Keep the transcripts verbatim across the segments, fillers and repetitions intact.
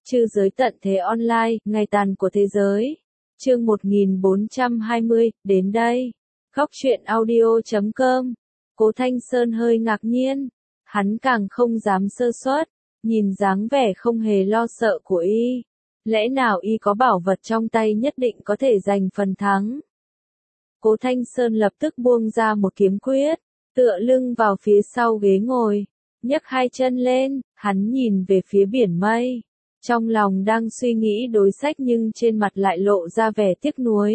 Trư giới tận thế online, ngày tàn của thế giới. Chương một nghìn bốn trăm hai mươi, đến đây. Góc truyện audio chấm com. Cố Thanh Sơn hơi ngạc nhiên. Hắn càng không dám sơ suất. Nhìn dáng vẻ không hề lo sợ của y. Lẽ nào y có bảo vật trong tay nhất định có thể giành phần thắng. Cố Thanh Sơn lập tức buông ra một kiếm quyết. Tựa lưng vào phía sau ghế ngồi. Nhấc hai chân lên, hắn nhìn về phía biển mây. Trong lòng đang suy nghĩ đối sách nhưng trên mặt lại lộ ra vẻ tiếc nuối.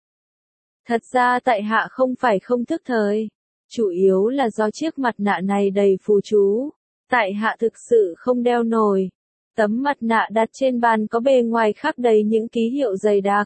Thật ra tại hạ không phải không thức thời. Chủ yếu là do chiếc mặt nạ này đầy phù chú. Tại hạ thực sự không đeo nổi. Tấm mặt nạ đặt trên bàn có bề ngoài khắc đầy những ký hiệu dày đặc.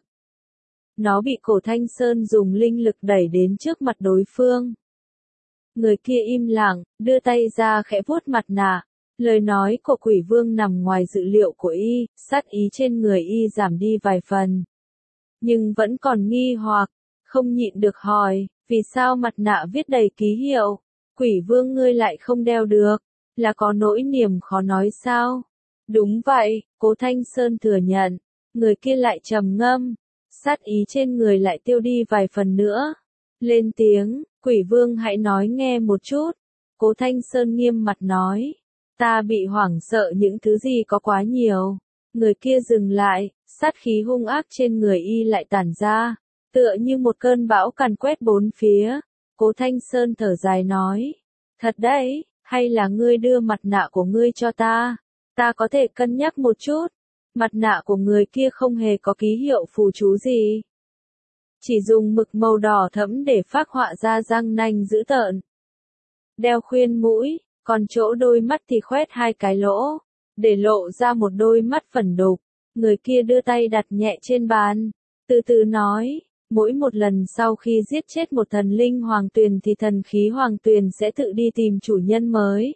Nó bị Cổ Thanh Sơn dùng linh lực đẩy đến trước mặt đối phương. Người kia im lặng, đưa tay ra khẽ vuốt mặt nạ. Lời nói của Quỷ Vương nằm ngoài dự liệu của y, sát ý trên người y giảm đi vài phần. Nhưng vẫn còn nghi hoặc, không nhịn được hỏi, vì sao mặt nạ viết đầy ký hiệu? Quỷ Vương ngươi lại không đeo được, là có nỗi niềm khó nói sao? Đúng vậy, Cố Thanh Sơn thừa nhận, người kia lại trầm ngâm, sát ý trên người lại tiêu đi vài phần nữa. Lên tiếng, Quỷ Vương hãy nói nghe một chút. Cố Thanh Sơn nghiêm mặt nói. Ta bị hoảng sợ những thứ gì có quá nhiều. Người kia dừng lại, sát khí hung ác trên người y lại tản ra, tựa như một cơn bão càn quét bốn phía. Cố Thanh Sơn thở dài nói, thật đấy, hay là ngươi đưa mặt nạ của ngươi cho ta, ta có thể cân nhắc một chút. Mặt nạ của người kia không hề có ký hiệu phù chú gì. Chỉ dùng mực màu đỏ thẫm để phác họa ra răng nanh dữ tợn. Đeo khuyên mũi. Còn chỗ đôi mắt thì khoét hai cái lỗ, để lộ ra một đôi mắt phần đục. Người kia đưa tay đặt nhẹ trên bàn, từ từ nói, mỗi một lần sau khi giết chết một thần linh hoàng tuyền thì thần khí hoàng tuyền sẽ tự đi tìm chủ nhân mới.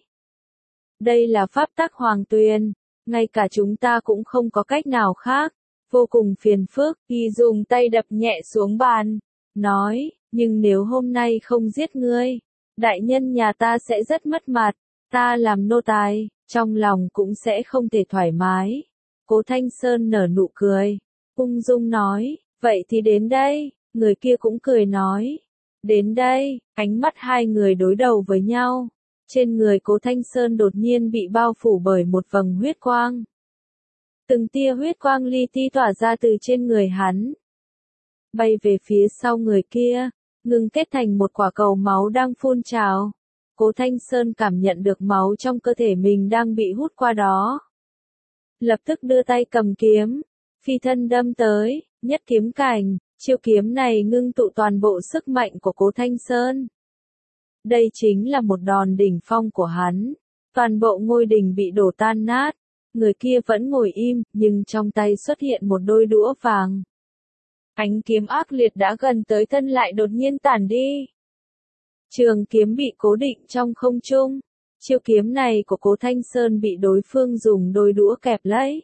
Đây là pháp tắc hoàng tuyền, ngay cả chúng ta cũng không có cách nào khác, vô cùng phiền phức. Y dùng tay đập nhẹ xuống bàn, nói, nhưng nếu hôm nay không giết ngươi, đại nhân nhà ta sẽ rất mất mặt, ta làm nô tài, trong lòng cũng sẽ không thể thoải mái. Cố Thanh Sơn nở nụ cười, ung dung nói, vậy thì đến đây, người kia cũng cười nói, đến đây, ánh mắt hai người đối đầu với nhau. Trên người Cố Thanh Sơn đột nhiên bị bao phủ bởi một vầng huyết quang. Từng tia huyết quang li ti tỏa ra từ trên người hắn, bay về phía sau người kia. Ngừng kết thành một quả cầu máu đang phun trào. Cố Thanh Sơn cảm nhận được máu trong cơ thể mình đang bị hút qua đó. Lập tức đưa tay cầm kiếm, phi thân đâm tới, nhất kiếm cảnh, chiêu kiếm này ngưng tụ toàn bộ sức mạnh của Cố Thanh Sơn. Đây chính là một đòn đỉnh phong của hắn. Toàn bộ ngôi đình bị đổ tan nát. Người kia vẫn ngồi im, nhưng trong tay xuất hiện một đôi đũa vàng. Ánh kiếm ác liệt đã gần tới thân lại đột nhiên tản đi. Trường kiếm bị cố định trong không trung. Chiêu kiếm này của Cố Thanh Sơn bị đối phương dùng đôi đũa kẹp lấy.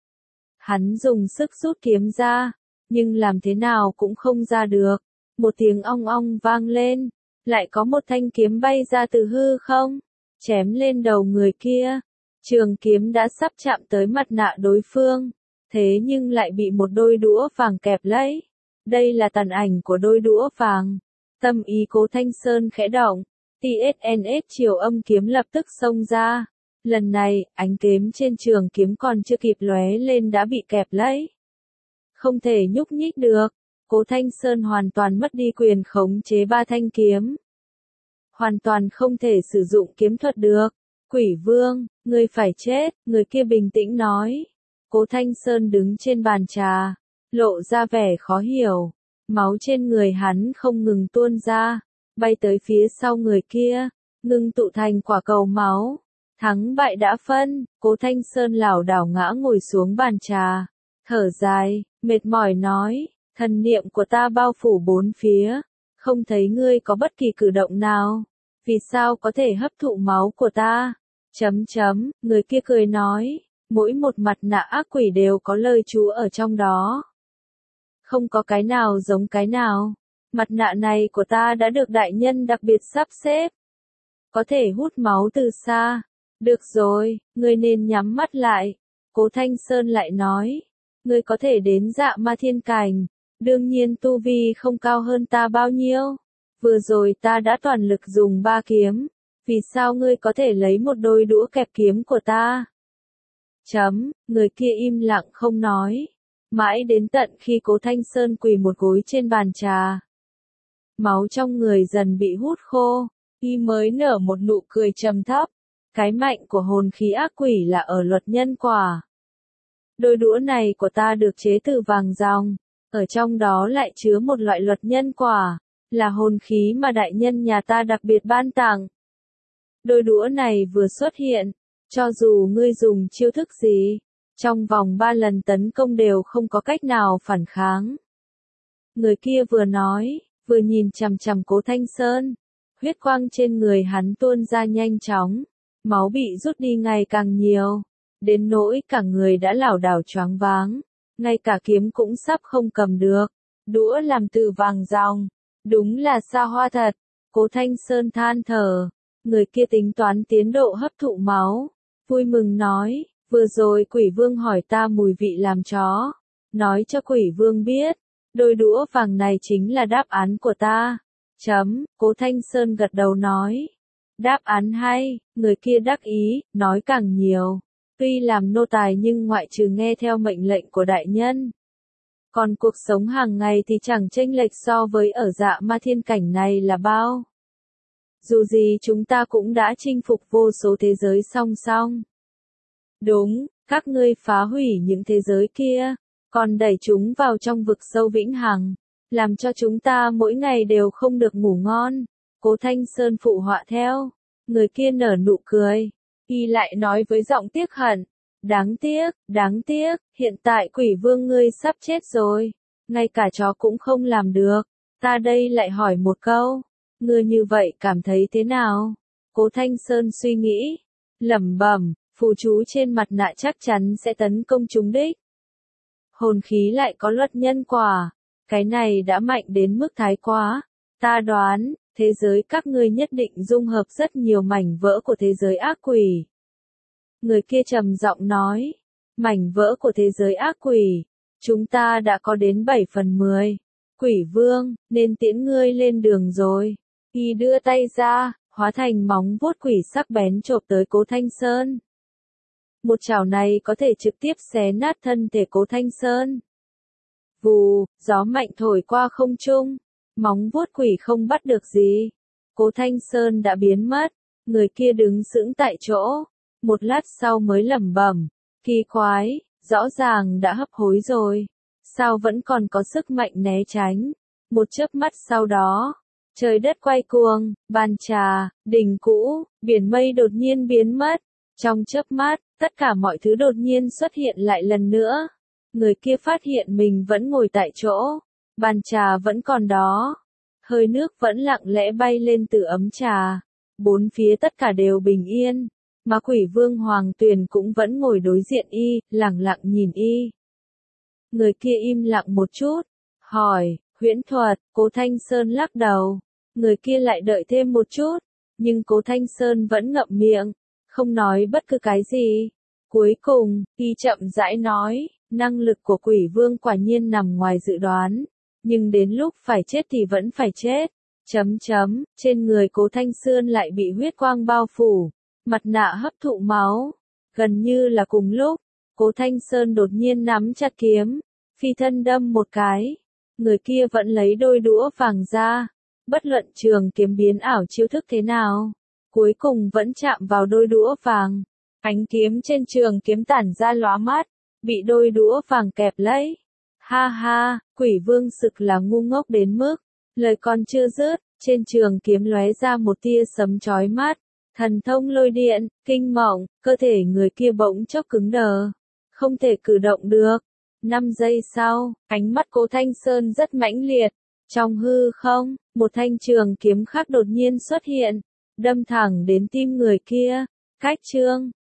Hắn dùng sức rút kiếm ra, nhưng làm thế nào cũng không ra được. Một tiếng ong ong vang lên, lại có một thanh kiếm bay ra từ hư không, chém lên đầu người kia. Trường kiếm đã sắp chạm tới mặt nạ đối phương. Thế nhưng lại bị một đôi đũa vàng kẹp lấy. Đây là tàn ảnh của đôi đũa vàng. Tâm ý Cố Thanh Sơn khẽ động. tê ét en ét chiều âm kiếm lập tức xông ra. Lần này, ánh kiếm trên trường kiếm còn chưa kịp lóe lên đã bị kẹp lấy. Không thể nhúc nhích được. Cố Thanh Sơn hoàn toàn mất đi quyền khống chế ba thanh kiếm. Hoàn toàn không thể sử dụng kiếm thuật được. Quỷ Vương, ngươi phải chết, người kia bình tĩnh nói. Cố Thanh Sơn đứng trên bàn trà, lộ ra vẻ khó hiểu. Máu trên người hắn không ngừng tuôn ra, bay tới phía sau người kia, ngưng tụ thành quả cầu máu. Thắng bại đã phân, Cố Thanh Sơn lảo đảo ngã ngồi xuống bàn trà, thở dài, mệt mỏi nói, thần niệm của ta bao phủ bốn phía, không thấy ngươi có bất kỳ cử động nào, vì sao có thể hấp thụ máu của ta? Chấm chấm, người kia cười nói. Mỗi một mặt nạ ác quỷ đều có lời chú ở trong đó. Không có cái nào giống cái nào. Mặt nạ này của ta đã được đại nhân đặc biệt sắp xếp. Có thể hút máu từ xa. Được rồi, ngươi nên nhắm mắt lại. Cố Thanh Sơn lại nói, ngươi có thể đến Dạ Ma Thiên Cảnh, đương nhiên tu vi không cao hơn ta bao nhiêu. Vừa rồi ta đã toàn lực dùng ba kiếm, vì sao ngươi có thể lấy một đôi đũa kẹp kiếm của ta? Chấm, người kia im lặng không nói. Mãi đến tận khi Cố Thanh Sơn quỳ một gối trên bàn trà. Máu trong người dần bị hút khô, y mới nở một nụ cười trầm thấp. Cái mạnh của hồn khí ác quỷ là ở luật nhân quả. Đôi đũa này của ta được chế từ vàng ròng, ở trong đó lại chứa một loại luật nhân quả, là hồn khí mà đại nhân nhà ta đặc biệt ban tặng. Đôi đũa này vừa xuất hiện, cho dù ngươi dùng chiêu thức gì, trong vòng ba lần tấn công đều không có cách nào phản kháng. Người kia vừa nói, vừa nhìn chằm chằm Cố Thanh Sơn, huyết quang trên người hắn tuôn ra nhanh chóng, máu bị rút đi ngày càng nhiều, đến nỗi cả người đã lảo đảo choáng váng, ngay cả kiếm cũng sắp không cầm được. Đũa làm từ vàng ròng, đúng là xa hoa thật. Cố Thanh Sơn than thở, người kia tính toán tiến độ hấp thụ máu, vui mừng nói, vừa rồi Quỷ Vương hỏi ta mùi vị làm chó, nói cho Quỷ Vương biết, đôi đũa vàng này chính là đáp án của ta. Chấm, Cố Thanh Sơn gật đầu nói, đáp án hay, người kia đắc ý, nói càng nhiều. Tuy làm nô tài nhưng ngoại trừ nghe theo mệnh lệnh của đại nhân. Còn cuộc sống hàng ngày thì chẳng chênh lệch so với ở Dạ Ma Thiên Cảnh này là bao. Dù gì chúng ta cũng đã chinh phục vô số thế giới song song. Đúng, các ngươi phá hủy những thế giới kia, còn đẩy chúng vào trong vực sâu vĩnh hằng, làm cho chúng ta mỗi ngày đều không được ngủ ngon. Cố Thanh Sơn phụ họa theo, người kia nở nụ cười. Y lại nói với giọng tiếc hận, đáng tiếc, đáng tiếc, hiện tại Quỷ Vương ngươi sắp chết rồi, ngay cả chó cũng không làm được, ta đây lại hỏi một câu, ngươi như vậy cảm thấy thế nào? Cố Thanh Sơn suy nghĩ, lẩm bẩm, phù chú trên mặt nạ chắc chắn sẽ tấn công trúng đích. Hồn khí lại có luật nhân quả, cái này đã mạnh đến mức thái quá, ta đoán, thế giới các ngươi nhất định dung hợp rất nhiều mảnh vỡ của thế giới ác quỷ. Người kia trầm giọng nói, mảnh vỡ của thế giới ác quỷ, chúng ta đã có đến bảy phần mười. Quỷ Vương, nên tiễn ngươi lên đường rồi. Y đưa tay ra, hóa thành móng vuốt quỷ sắc bén chộp tới Cố Thanh Sơn. Một chảo này có thể trực tiếp xé nát thân thể Cố Thanh Sơn. Vù, gió mạnh thổi qua không trung. Móng vuốt quỷ không bắt được gì. Cố Thanh Sơn đã biến mất, người kia đứng sững tại chỗ, một lát sau mới lẩm bẩm, kỳ quái, rõ ràng đã hấp hối rồi, sao vẫn còn có sức mạnh né tránh. Một chớp mắt sau đó, trời đất quay cuồng, bàn trà, đình cũ, biển mây đột nhiên biến mất, trong chớp mắt, tất cả mọi thứ đột nhiên xuất hiện lại lần nữa. Người kia phát hiện mình vẫn ngồi tại chỗ. Bàn trà vẫn còn đó, hơi nước vẫn lặng lẽ bay lên từ ấm trà, bốn phía tất cả đều bình yên, mà Quỷ Vương Hoàng Tuyền cũng vẫn ngồi đối diện y, lặng lặng nhìn y. Người kia im lặng một chút, hỏi, huyễn thuật. Cố Thanh Sơn lắc đầu, người kia lại đợi thêm một chút, nhưng Cố Thanh Sơn vẫn ngậm miệng, không nói bất cứ cái gì. Cuối cùng, y chậm rãi nói, năng lực của Quỷ Vương quả nhiên nằm ngoài dự đoán. Nhưng đến lúc phải chết thì vẫn phải chết. Chấm chấm, trên người Cố Thanh Sơn lại bị huyết quang bao phủ, mặt nạ hấp thụ máu. Gần như là cùng lúc, Cố Thanh Sơn đột nhiên nắm chặt kiếm, phi thân đâm một cái. Người kia vẫn lấy đôi đũa vàng ra, bất luận trường kiếm biến ảo chiêu thức thế nào, cuối cùng vẫn chạm vào đôi đũa vàng. Ánh kiếm trên trường kiếm tản ra lóa mắt, bị đôi đũa vàng kẹp lấy. Ha ha, Quỷ Vương sực là ngu ngốc đến mức, lời còn chưa dứt, trên trường kiếm lóe ra một tia sấm chói mắt, thần thông lôi điện, kinh mộng, cơ thể người kia bỗng chốc cứng đờ, không thể cử động được. Năm giây sau, ánh mắt Cố Thanh Sơn rất mãnh liệt, trong hư không, một thanh trường kiếm khác đột nhiên xuất hiện, đâm thẳng đến tim người kia. Cách chương